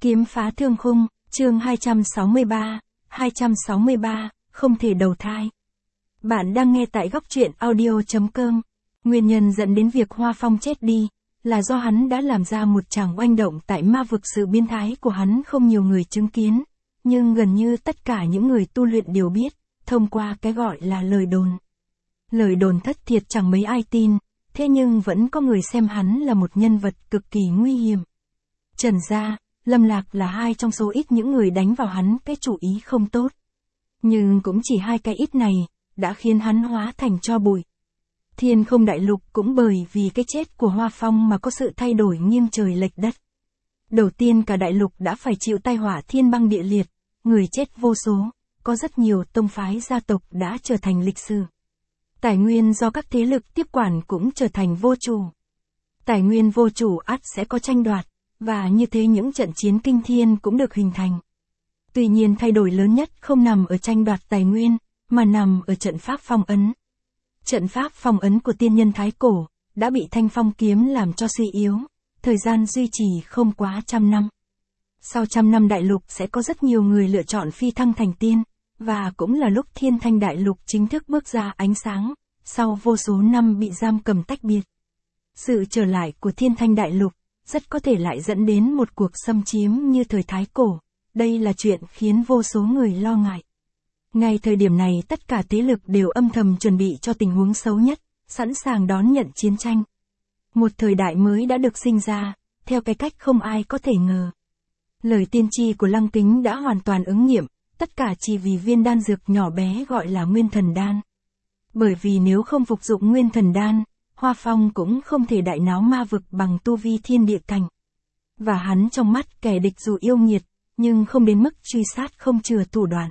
Kiếm phá thương khung, chương 263, không thể đầu thai. Bạn đang nghe tại góc truyện audio.com. Nguyên nhân dẫn đến việc Hoa Phong chết đi, là do hắn đã làm ra một tràng oanh động tại ma vực. Sự biến thái của hắn không nhiều người chứng kiến, nhưng gần như tất cả những người tu luyện đều biết, thông qua cái gọi là lời đồn. Lời đồn thất thiệt chẳng mấy ai tin, thế nhưng vẫn có người xem hắn là một nhân vật cực kỳ nguy hiểm. Trần Gia, Lâm Lạc là hai trong số ít những người đánh vào hắn cái chủ ý không tốt. Nhưng cũng chỉ hai cái ít này, đã khiến hắn hóa thành tro bụi. Thiên Không Đại Lục cũng bởi vì cái chết của Hoa Phong mà có sự thay đổi nghiêng trời lệch đất. Đầu tiên cả đại lục đã phải chịu tai họa thiên băng địa liệt, người chết vô số, có rất nhiều tông phái gia tộc đã trở thành lịch sử. Tài nguyên do các thế lực tiếp quản cũng trở thành vô chủ. Tài nguyên vô chủ ắt sẽ có tranh đoạt, và như thế những trận chiến kinh thiên cũng được hình thành. Tuy nhiên thay đổi lớn nhất không nằm ở tranh đoạt tài nguyên, mà nằm ở trận pháp phong ấn. Trận pháp phong ấn của tiên nhân Thái Cổ, đã bị Thanh Phong kiếm làm cho suy yếu, thời gian duy trì không quá 100 năm. Sau 100 năm đại lục sẽ có rất nhiều người lựa chọn phi thăng thành tiên, và cũng là lúc Thiên Thanh Đại Lục chính thức bước ra ánh sáng, sau vô số năm bị giam cầm tách biệt. Sự trở lại của Thiên Thanh Đại Lục, rất có thể lại dẫn đến một cuộc xâm chiếm như thời Thái Cổ, đây là chuyện khiến vô số người lo ngại. Ngay thời điểm này tất cả thế lực đều âm thầm chuẩn bị cho tình huống xấu nhất, sẵn sàng đón nhận chiến tranh. Một thời đại mới đã được sinh ra, theo cái cách không ai có thể ngờ. Lời tiên tri của Lăng Kính đã hoàn toàn ứng nghiệm, tất cả chỉ vì viên đan dược nhỏ bé gọi là Nguyên Thần Đan. Bởi vì nếu không phục dụng Nguyên Thần Đan, Hoa Phong cũng không thể đại náo ma vực bằng tu vi thiên địa cảnh. Và hắn trong mắt kẻ địch dù yêu nghiệt, nhưng không đến mức truy sát không chừa thủ đoạn.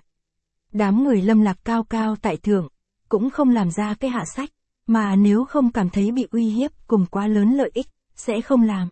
Đám người Lâm Lạc cao cao tại thượng, cũng không làm ra cái hạ sách, mà nếu không cảm thấy bị uy hiếp cùng quá lớn lợi ích, sẽ không làm.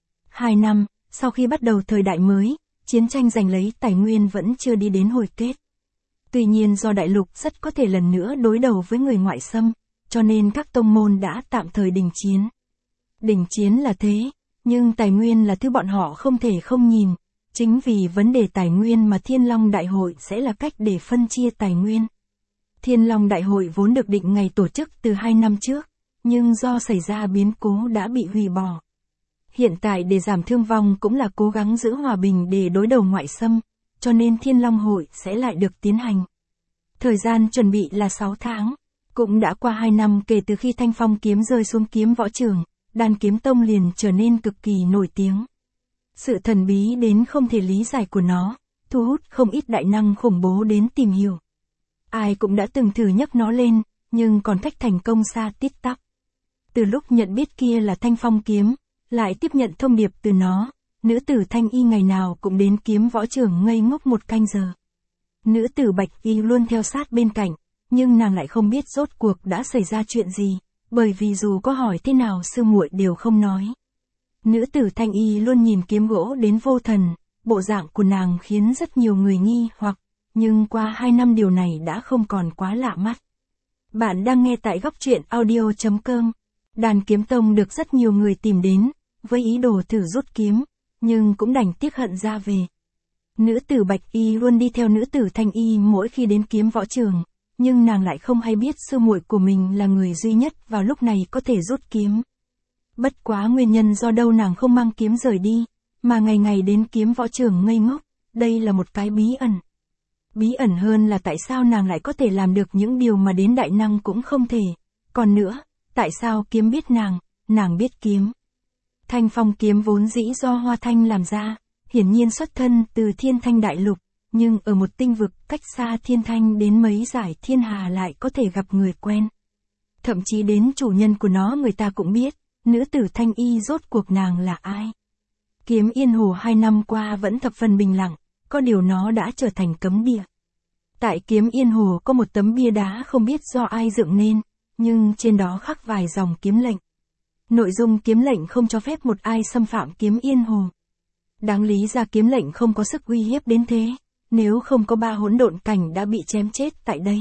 2 năm, sau khi bắt đầu thời đại mới, chiến tranh giành lấy tài nguyên vẫn chưa đi đến hồi kết. Tuy nhiên do đại lục rất có thể lần nữa đối đầu với người ngoại xâm, cho nên các tông môn đã tạm thời đình chiến. Đình chiến là thế, nhưng tài nguyên là thứ bọn họ không thể không nhìn. Chính vì vấn đề tài nguyên mà Thiên Long Đại Hội sẽ là cách để phân chia tài nguyên. Thiên Long Đại Hội vốn được định ngày tổ chức từ 2 năm trước, nhưng do xảy ra biến cố đã bị hủy bỏ. Hiện tại để giảm thương vong cũng là cố gắng giữ hòa bình để đối đầu ngoại xâm, cho nên Thiên Long Hội sẽ lại được tiến hành. Thời gian chuẩn bị là 6 tháng, cũng đã qua 2 năm kể từ khi Thanh Phong kiếm rơi xuống kiếm võ trường, Đan Kiếm Tông liền trở nên cực kỳ nổi tiếng. Sự thần bí đến không thể lý giải của nó, thu hút không ít đại năng khủng bố đến tìm hiểu. Ai cũng đã từng thử nhấc nó lên, nhưng còn cách thành công xa tít tắp. Từ lúc nhận biết kia là Thanh Phong kiếm, lại tiếp nhận thông điệp từ nó, nữ tử Thanh Y ngày nào cũng đến kiếm võ trường ngây ngốc 1 canh giờ. Nữ tử Bạch Y luôn theo sát bên cạnh, nhưng nàng lại không biết rốt cuộc đã xảy ra chuyện gì, bởi vì dù có hỏi thế nào sư muội đều không nói. Nữ tử Thanh Y luôn nhìn kiếm gỗ đến vô thần, bộ dạng của nàng khiến rất nhiều người nghi hoặc, nhưng qua 2 năm điều này đã không còn quá lạ mắt. Bạn đang nghe tại góc truyện audio.com. Đan Kiếm Tông được rất nhiều người tìm đến, với ý đồ thử rút kiếm, nhưng cũng đành tiếc hận ra về. Nữ tử Bạch Y luôn đi theo nữ tử Thanh Y mỗi khi đến kiếm võ trường, nhưng nàng lại không hay biết sư muội của mình là người duy nhất vào lúc này có thể rút kiếm. Bất quá nguyên nhân do đâu nàng không mang kiếm rời đi, mà ngày ngày đến kiếm võ trường ngây ngốc, đây là một cái bí ẩn. Bí ẩn hơn là tại sao nàng lại có thể làm được những điều mà đến đại năng cũng không thể. Còn nữa, tại sao kiếm biết nàng biết kiếm. Thanh Phong kiếm vốn dĩ do Hoa Thanh làm ra, hiển nhiên xuất thân từ Thiên Thanh Đại Lục, nhưng ở một tinh vực cách xa Thiên Thanh đến mấy giải thiên hà lại có thể gặp người quen. Thậm chí đến chủ nhân của nó người ta cũng biết. Nữ tử Thanh Y rốt cuộc nàng là ai? Kiếm Yên Hồ 2 năm qua vẫn thập phần bình lặng, có điều nó đã trở thành cấm địa. Tại Kiếm Yên Hồ có một tấm bia đá không biết do ai dựng nên, nhưng trên đó khắc vài dòng kiếm lệnh. Nội dung kiếm lệnh không cho phép một ai xâm phạm Kiếm Yên Hồ. Đáng lý ra kiếm lệnh không có sức uy hiếp đến thế, nếu không có 3 hỗn độn cảnh đã bị chém chết tại đây.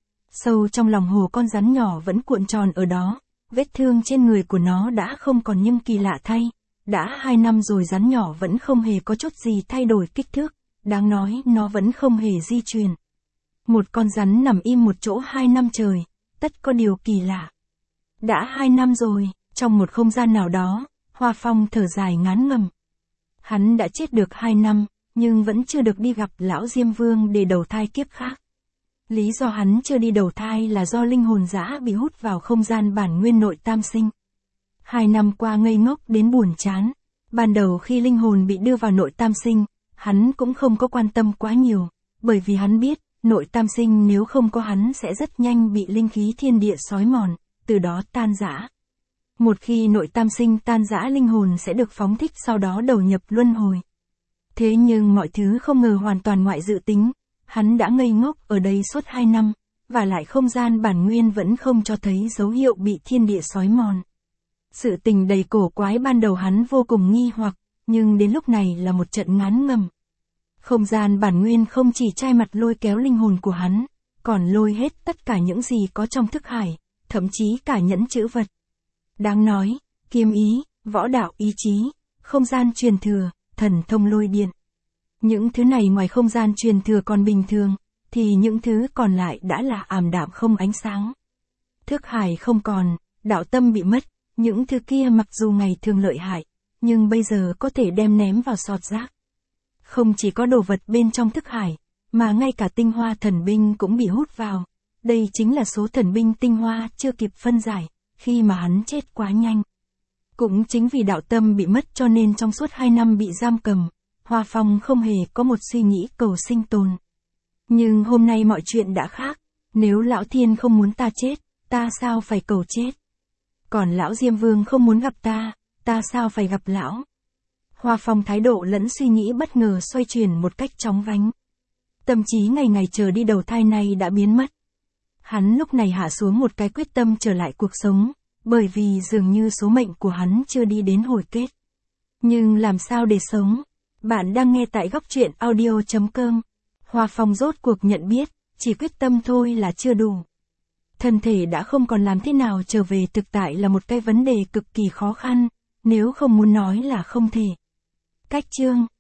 Sâu trong lòng hồ con rắn nhỏ vẫn cuộn tròn ở đó. Vết thương trên người của nó đã không còn nhưng kỳ lạ thay, Đã 2 năm rồi rắn nhỏ vẫn không hề có chút gì thay đổi kích thước, đáng nói nó vẫn không hề di chuyển. Một con rắn nằm im một chỗ 2 năm trời, tất có điều kỳ lạ. Đã 2 năm rồi, trong một không gian nào đó, Hoa Phong thở dài ngán ngẩm. Hắn đã chết được 2 năm, nhưng vẫn chưa được đi gặp lão Diêm Vương để đầu thai kiếp khác. Lý do hắn chưa đi đầu thai là do linh hồn dã bị hút vào không gian bản nguyên nội tam sinh. 2 năm qua ngây ngốc đến buồn chán. Ban đầu khi linh hồn bị đưa vào nội tam sinh, hắn cũng không có quan tâm quá nhiều, bởi vì hắn biết, nội tam sinh nếu không có hắn sẽ rất nhanh bị linh khí thiên địa xói mòn, từ đó tan rã. Một khi nội tam sinh tan rã, linh hồn sẽ được phóng thích, sau đó đầu nhập luân hồi. Thế nhưng mọi thứ không ngờ hoàn toàn ngoại dự tính, hắn đã ngây ngốc ở đây suốt 2 năm, và lại không gian bản nguyên vẫn không cho thấy dấu hiệu bị thiên địa xói mòn. Sự tình đầy cổ quái ban đầu hắn vô cùng nghi hoặc, nhưng đến lúc này là một trận ngán ngẩm. Không gian bản nguyên không chỉ chai mặt lôi kéo linh hồn của hắn, còn lôi hết tất cả những gì có trong thức hải, thậm chí cả nhẫn chữ vật. Đáng nói, kiếm ý, võ đạo ý chí, không gian truyền thừa, thần thông lôi điện. Những thứ này ngoài không gian truyền thừa còn bình thường, thì những thứ còn lại đã là ảm đạm không ánh sáng. Thức hải không còn, đạo tâm bị mất, những thứ kia mặc dù ngày thường lợi hại, nhưng bây giờ có thể đem ném vào sọt rác. Không chỉ có đồ vật bên trong thức hải, mà ngay cả tinh hoa thần binh cũng bị hút vào. Đây chính là số thần binh tinh hoa chưa kịp phân giải, khi mà hắn chết quá nhanh. Cũng chính vì đạo tâm bị mất cho nên trong suốt 2 năm bị giam cầm, Hoa Phong không hề có một suy nghĩ cầu sinh tồn. Nhưng hôm nay mọi chuyện đã khác, nếu lão thiên không muốn ta chết, ta sao phải cầu chết? Còn lão Diêm Vương không muốn gặp ta sao phải gặp lão? Hoa Phong thái độ lẫn suy nghĩ bất ngờ xoay chuyển một cách chóng vánh. Tâm trí ngày ngày chờ đi đầu thai này đã biến mất. Hắn lúc này hạ xuống một cái quyết tâm trở lại cuộc sống, bởi vì dường như số mệnh của hắn chưa đi đến hồi kết. Nhưng làm sao để sống? Bạn đang nghe tại góc truyện audio.com. Hoa Phong rốt cuộc nhận biết, chỉ quyết tâm thôi là chưa đủ. Thân thể đã không còn, làm thế nào trở về thực tại là một cái vấn đề cực kỳ khó khăn, nếu không muốn nói là không thể. Cách chương